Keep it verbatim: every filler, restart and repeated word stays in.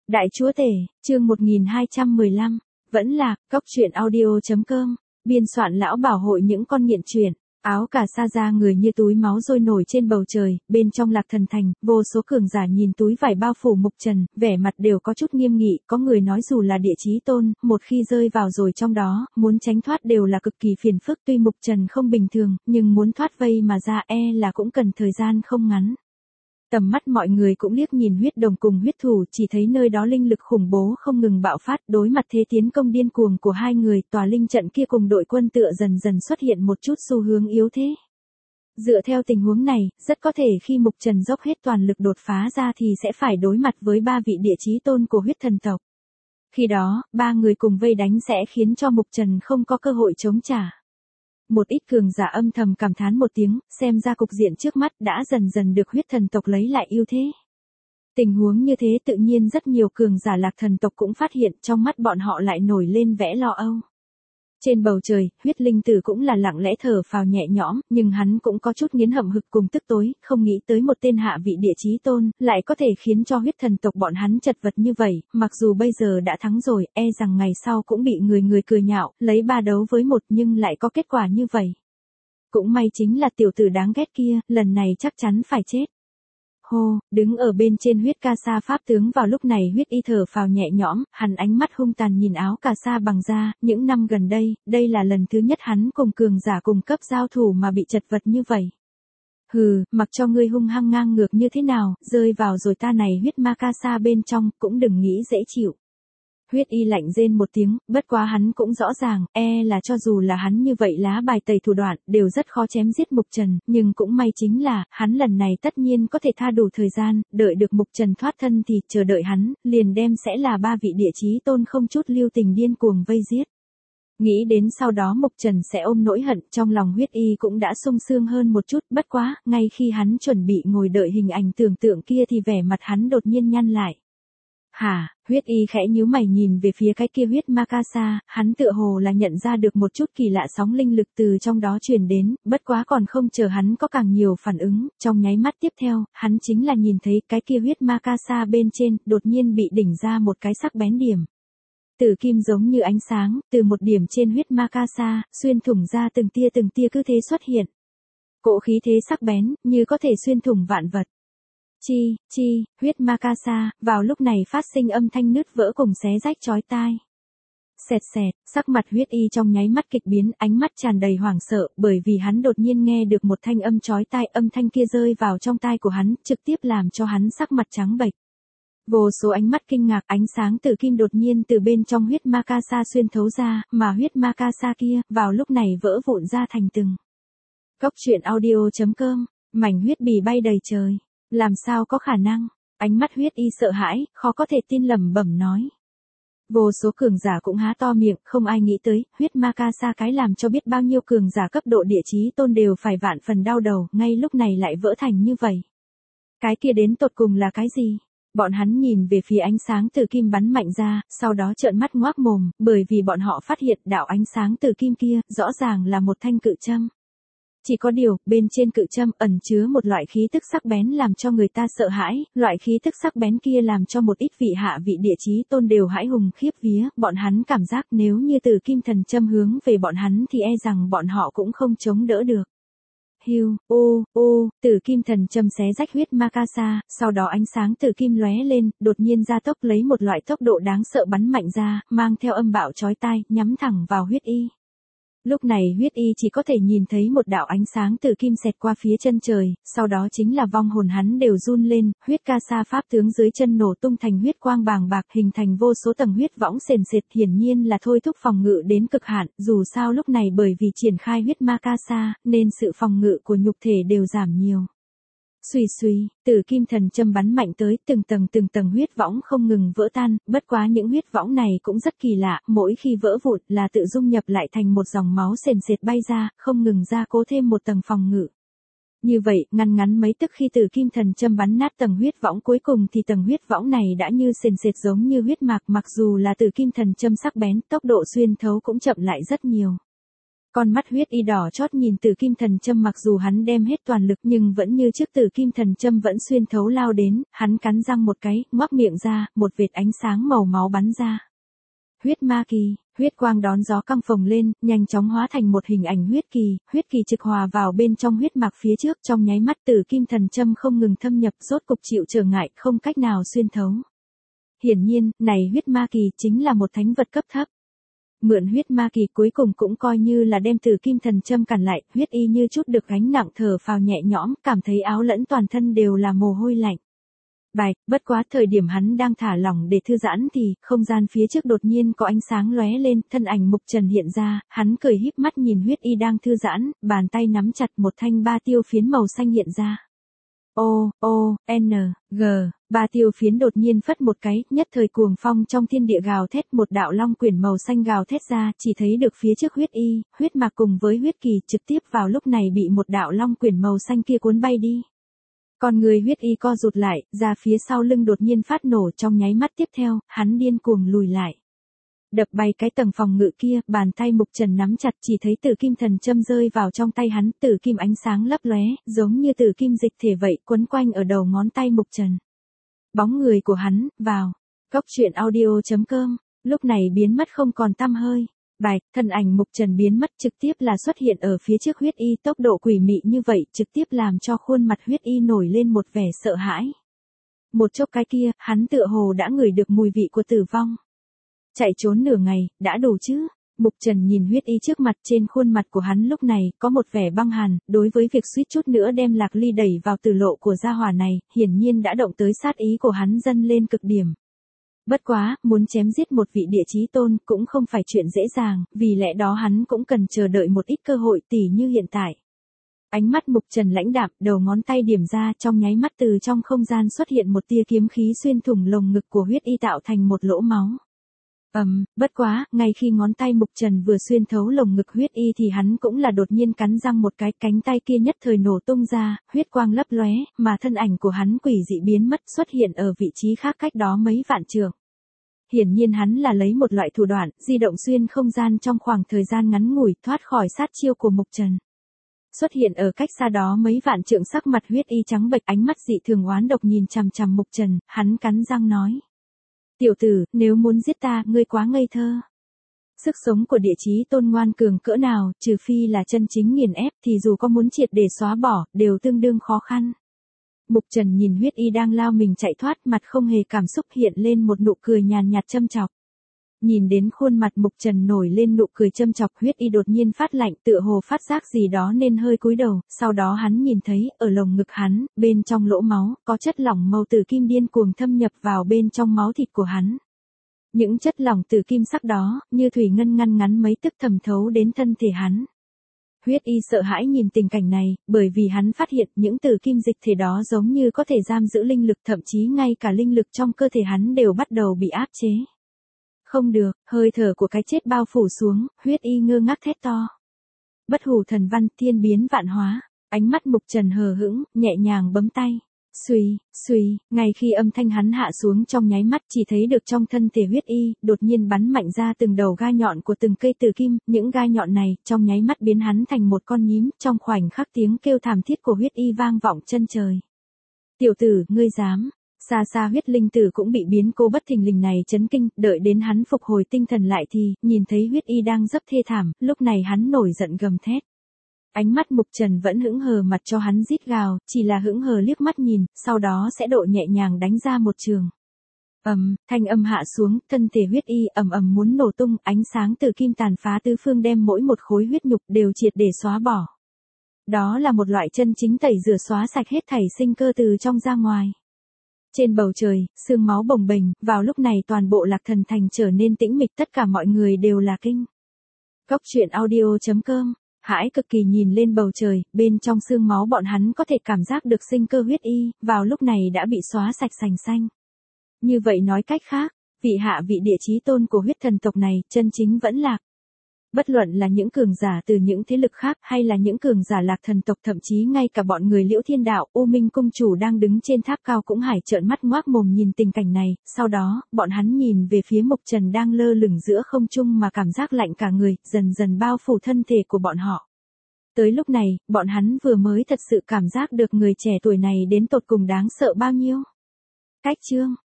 Đại chúa tể, chương một nghìn hai trăm mười lăm, vẫn là, cốc truyện audio.com, biên soạn lão bảo hội những con nghiện truyện, áo cà sa da người như túi máu rôi nổi trên bầu trời, bên trong Lạc Thần Thành, vô số cường giả nhìn túi vải bao phủ Mục Trần, vẻ mặt đều có chút nghiêm nghị, có người nói dù là địa chí tôn, một khi rơi vào rồi trong đó, muốn tránh thoát đều là cực kỳ phiền phức, tuy Mục Trần không bình thường, nhưng muốn thoát vây mà ra e là cũng cần thời gian không ngắn. Tầm mắt mọi người cũng liếc nhìn huyết đồng cùng huyết thủ, chỉ thấy nơi đó linh lực khủng bố không ngừng bạo phát, đối mặt thế tiến công điên cuồng của hai người, tòa linh trận kia cùng đội quân tựa dần dần xuất hiện một chút xu hướng yếu thế. Dựa theo tình huống này, rất có thể khi Mục Trần dốc hết toàn lực đột phá ra thì sẽ phải đối mặt với ba vị địa chí tôn của huyết thần tộc. Khi đó, ba người cùng vây đánh sẽ khiến cho Mục Trần không có cơ hội chống trả. Một ít cường giả âm thầm cảm thán một tiếng, xem ra cục diện trước mắt đã dần dần được huyết thần tộc lấy lại ưu thế. Tình huống như thế tự nhiên rất nhiều cường giả Lạc Thần tộc cũng phát hiện, trong mắt bọn họ lại nổi lên vẻ lo âu. Trên bầu trời, huyết linh tử cũng là lặng lẽ thở phào nhẹ nhõm, nhưng hắn cũng có chút nghiến hậm hực cùng tức tối, không nghĩ tới một tên hạ vị địa chí tôn, lại có thể khiến cho huyết thần tộc bọn hắn chật vật như vậy, mặc dù bây giờ đã thắng rồi, e rằng ngày sau cũng bị người người cười nhạo, lấy ba đấu với một nhưng lại có kết quả như vậy. Cũng may chính là tiểu tử đáng ghét kia, lần này chắc chắn phải chết. Hô, đứng ở bên trên huyết ca sa pháp tướng vào lúc này huyết y thở phào nhẹ nhõm, hắn ánh mắt hung tàn nhìn áo cà sa bằng da, những năm gần đây, đây là lần thứ nhất hắn cùng cường giả cùng cấp giao thủ mà bị chật vật như vậy. Hừ, mặc cho ngươi hung hăng ngang ngược như thế nào, rơi vào rồi ta này huyết ma ca sa bên trong, cũng đừng nghĩ dễ chịu. Huyết y lạnh rên một tiếng, bất quá hắn cũng rõ ràng, e là cho dù là hắn như vậy lá bài tẩy thủ đoạn, đều rất khó chém giết Mục Trần, nhưng cũng may chính là, hắn lần này tất nhiên có thể tha đủ thời gian, đợi được Mục Trần thoát thân thì chờ đợi hắn, liền đem sẽ là ba vị địa chí tôn không chút lưu tình điên cuồng vây giết. Nghĩ đến sau đó Mục Trần sẽ ôm nỗi hận, trong lòng huyết y cũng đã sung sướng hơn một chút, bất quá, ngay khi hắn chuẩn bị ngồi đợi hình ảnh tưởng tượng kia thì vẻ mặt hắn đột nhiên nhăn lại. Hả, huyết y khẽ nhíu mày nhìn về phía cái kia huyết ma ca sa, hắn tựa hồ là nhận ra được một chút kỳ lạ sóng linh lực từ trong đó truyền đến, bất quá còn không chờ hắn có càng nhiều phản ứng, trong nháy mắt tiếp theo, hắn chính là nhìn thấy cái kia huyết ma ca sa bên trên, đột nhiên bị đỉnh ra một cái sắc bén điểm. Tử kim giống như ánh sáng, từ một điểm trên huyết ma ca sa, xuyên thủng ra từng tia từng tia cứ thế xuất hiện. Cỗ khí thế sắc bén, như có thể xuyên thủng vạn vật. Chi, chi, huyết ma ca sa, vào lúc này phát sinh âm thanh nứt vỡ cùng xé rách chói tai. Xẹt xẹt, sắc mặt huyết y trong nháy mắt kịch biến, ánh mắt tràn đầy hoảng sợ, bởi vì hắn đột nhiên nghe được một thanh âm chói tai, âm thanh kia rơi vào trong tai của hắn, trực tiếp làm cho hắn sắc mặt trắng bệch. Vô số ánh mắt kinh ngạc, ánh sáng tử kim đột nhiên từ bên trong huyết ma ca sa xuyên thấu ra, mà huyết ma ca sa kia, vào lúc này vỡ vụn ra thành từng. Cốc truyện audio.com, mảnh huyết bì bay đầy trời. Làm sao có khả năng? Ánh mắt huyết y sợ hãi, khó có thể tin lẩm bẩm nói. Vô số cường giả cũng há to miệng, không ai nghĩ tới, huyết ma ca sa cái làm cho biết bao nhiêu cường giả cấp độ địa chí tôn đều phải vạn phần đau đầu, ngay lúc này lại vỡ thành như vậy. Cái kia đến tột cùng là cái gì? Bọn hắn nhìn về phía ánh sáng từ kim bắn mạnh ra, sau đó trợn mắt ngoác mồm, bởi vì bọn họ phát hiện đạo ánh sáng từ kim kia, rõ ràng là một thanh cự châm. Chỉ có điều, bên trên cự châm ẩn chứa một loại khí tức sắc bén làm cho người ta sợ hãi, loại khí tức sắc bén kia làm cho một ít vị hạ vị địa chí tôn đều hãi hùng khiếp vía, bọn hắn cảm giác nếu như từ kim thần châm hướng về bọn hắn thì e rằng bọn họ cũng không chống đỡ được. Hiu, ô, ô, tử kim thần châm xé rách huyết ma ca sa, sau đó ánh sáng tử kim lóe lên, đột nhiên gia tốc lấy một loại tốc độ đáng sợ bắn mạnh ra, mang theo âm bạo chói tai, nhắm thẳng vào huyết y. Lúc này huyết y chỉ có thể nhìn thấy một đạo ánh sáng từ kim xẹt qua phía chân trời, sau đó chính là vong hồn hắn đều run lên, huyết ca sa pháp tướng dưới chân nổ tung thành huyết quang bàng bạc hình thành vô số tầng huyết võng sền sệt, hiển nhiên là thôi thúc phòng ngự đến cực hạn, dù sao lúc này bởi vì triển khai huyết ma ca sa, nên sự phòng ngự của nhục thể đều giảm nhiều. Xuy xuy, tử kim thần châm bắn mạnh tới, từng tầng từng tầng huyết võng không ngừng vỡ tan, bất quá những huyết võng này cũng rất kỳ lạ, mỗi khi vỡ vụn là tự dung nhập lại thành một dòng máu sền sệt bay ra, không ngừng gia cố thêm một tầng phòng ngự. Như vậy, ngăn ngắn mấy tức khi tử kim thần châm bắn nát tầng huyết võng cuối cùng thì tầng huyết võng này đã như sền sệt giống như huyết mạc, mặc dù là tử kim thần châm sắc bén, tốc độ xuyên thấu cũng chậm lại rất nhiều. Con mắt huyết y đỏ chót nhìn Tử Kim Thần Châm, mặc dù hắn đem hết toàn lực nhưng vẫn như trước Tử Kim Thần Châm vẫn xuyên thấu lao đến, hắn cắn răng một cái, ngoác miệng ra, một vệt ánh sáng màu máu bắn ra. Huyết ma kỳ, huyết quang đón gió căng phồng lên, nhanh chóng hóa thành một hình ảnh huyết kỳ, huyết kỳ trực hòa vào bên trong huyết mạc phía trước, trong nháy mắt Tử Kim Thần Châm không ngừng thâm nhập, rốt cục chịu trở ngại, không cách nào xuyên thấu. Hiển nhiên, này huyết ma kỳ chính là một thánh vật cấp thấp. Mượn huyết ma kỳ cuối cùng cũng coi như là đem Tử Kim Thần Châm cản lại, huyết y như chút được gánh nặng thở phào nhẹ nhõm, cảm thấy áo lẫn toàn thân đều là mồ hôi lạnh. Bài, bất quá thời điểm hắn đang thả lỏng để thư giãn thì, không gian phía trước đột nhiên có ánh sáng lóe lên, thân ảnh Mục Trần hiện ra, hắn cười híp mắt nhìn huyết y đang thư giãn, bàn tay nắm chặt một thanh ba tiêu phiến màu xanh hiện ra. O, O, N, G, ba tiêu phiến đột nhiên phất một cái, nhất thời cuồng phong trong thiên địa gào thét, một đạo long quyển màu xanh gào thét ra, chỉ thấy được phía trước huyết y, huyết mạc cùng với huyết kỳ trực tiếp vào lúc này bị một đạo long quyển màu xanh kia cuốn bay đi. Còn người huyết y co rụt lại, ra phía sau lưng đột nhiên phát nổ, trong nháy mắt tiếp theo, hắn điên cuồng lùi lại. Đập bay cái tầng phòng ngự kia, bàn tay Mục Trần nắm chặt, chỉ thấy Tử Kim Thần Châm rơi vào trong tay hắn, tử kim ánh sáng lấp lóe, giống như tử kim dịch thể vậy, quấn quanh ở đầu ngón tay Mục Trần. Bóng người của hắn, vào. Cốc truyện audio chấm com, lúc này biến mất không còn tăm hơi. Bài, thân ảnh Mục Trần biến mất trực tiếp là xuất hiện ở phía trước huyết y, tốc độ quỷ mị như vậy, trực tiếp làm cho khuôn mặt huyết y nổi lên một vẻ sợ hãi. Một chốc cái kia, hắn tựa hồ đã ngửi được mùi vị của tử vong. Chạy trốn nửa ngày, đã đủ chứ? Mục Trần nhìn huyết y trước mặt, trên khuôn mặt của hắn lúc này, có một vẻ băng hàn, đối với việc suýt chút nữa đem Lạc Ly đẩy vào tử lộ của gia hỏa này, hiển nhiên đã động tới sát ý của hắn dâng lên cực điểm. Bất quá, muốn chém giết một vị địa chí tôn cũng không phải chuyện dễ dàng, vì lẽ đó hắn cũng cần chờ đợi một ít cơ hội tỉ như hiện tại. Ánh mắt Mục Trần lãnh đạm, đầu ngón tay điểm ra, trong nháy mắt từ trong không gian xuất hiện một tia kiếm khí xuyên thủng lồng ngực của huyết y tạo thành một lỗ máu. Ầm, um, bất quá, ngay khi ngón tay Mục Trần vừa xuyên thấu lồng ngực huyết y thì hắn cũng là đột nhiên cắn răng một cái, cánh tay kia nhất thời nổ tung ra, huyết quang lấp lóe, mà thân ảnh của hắn quỷ dị biến mất, xuất hiện ở vị trí khác cách đó mấy vạn trượng. Hiển nhiên hắn là lấy một loại thủ đoạn, di động xuyên không gian trong khoảng thời gian ngắn ngủi, thoát khỏi sát chiêu của Mục Trần. Xuất hiện ở cách xa đó mấy vạn trượng, sắc mặt huyết y trắng bệch, ánh mắt dị thường oán độc nhìn chằm chằm Mục Trần, hắn cắn răng nói. Tiểu tử, nếu muốn giết ta, ngươi quá ngây thơ. Sức sống của địa chí tôn ngoan cường cỡ nào, trừ phi là chân chính nghiền ép thì dù có muốn triệt để xóa bỏ, đều tương đương khó khăn. Mục Trần nhìn huyết y đang lao mình chạy thoát, mặt không hề cảm xúc, hiện lên một nụ cười nhàn nhạt châm chọc. Nhìn đến khuôn mặt Mục Trần nổi lên nụ cười châm chọc, huyết y đột nhiên phát lạnh, tựa hồ phát giác gì đó nên hơi cúi đầu, sau đó hắn nhìn thấy, ở lồng ngực hắn, bên trong lỗ máu, có chất lỏng màu tử kim điên cuồng thâm nhập vào bên trong máu thịt của hắn. Những chất lỏng tử kim sắc đó, như thủy ngân ngăn ngắn mấy tức thẩm thấu đến thân thể hắn. Huyết y sợ hãi nhìn tình cảnh này, bởi vì hắn phát hiện những tử kim dịch thể đó giống như có thể giam giữ linh lực, thậm chí ngay cả linh lực trong cơ thể hắn đều bắt đầu bị áp chế. Không được, hơi thở của cái chết bao phủ xuống, huyết y ngơ ngác thét to. Bất hủ thần văn, thiên biến vạn hóa, ánh mắt Mục Trần hờ hững, nhẹ nhàng bấm tay. Xuy, xuy, ngay khi âm thanh hắn hạ xuống trong nháy mắt, chỉ thấy được trong thân thể huyết y, đột nhiên bắn mạnh ra từng đầu gai nhọn của từng cây tử kim, những gai nhọn này, trong nháy mắt biến hắn thành một con nhím, trong khoảnh khắc tiếng kêu thảm thiết của huyết y vang vọng chân trời. Tiểu tử, ngươi dám. Xa xa huyết linh tử cũng bị biến cô bất thình lình này chấn kinh, đợi đến hắn phục hồi tinh thần lại thì, nhìn thấy huyết y đang dấp thê thảm, lúc này hắn nổi giận gầm thét. Ánh mắt Mục Trần vẫn hững hờ mặt cho hắn rít gào, chỉ là hững hờ liếc mắt nhìn, sau đó sẽ độ nhẹ nhàng đánh ra một trường. Ầm, thanh âm hạ xuống, thân thể huyết y ầm ầm muốn nổ tung, ánh sáng từ kim tàn phá tứ phương đem mỗi một khối huyết nhục đều triệt để xóa bỏ. Đó là một loại chân chính tẩy rửa xóa sạch hết thảy sinh cơ từ trong ra ngoài. Trên bầu trời, sương máu bồng bềnh, vào lúc này toàn bộ Lạc Thần Thành trở nên tĩnh mịch, tất cả mọi người đều là kinh. Cốc truyện audio chấm com, hãi cực kỳ nhìn lên bầu trời, bên trong sương máu bọn hắn có thể cảm giác được sinh cơ huyết y, vào lúc này đã bị xóa sạch sành xanh. Như vậy nói cách khác, vị hạ vị địa chí tôn của huyết thần tộc này, chân chính vẫn lạc. Bất luận là những cường giả từ những thế lực khác hay là những cường giả Lạc Thần tộc, thậm chí ngay cả bọn người Liễu Thiên Đạo, U Minh cung chủ đang đứng trên tháp cao cũng hải trợn mắt ngoác mồm nhìn tình cảnh này, sau đó, bọn hắn nhìn về phía Mộc Trần đang lơ lửng giữa không trung mà cảm giác lạnh cả người, dần dần bao phủ thân thể của bọn họ. Tới lúc này, bọn hắn vừa mới thật sự cảm giác được người trẻ tuổi này đến tột cùng đáng sợ bao nhiêu. Cách chương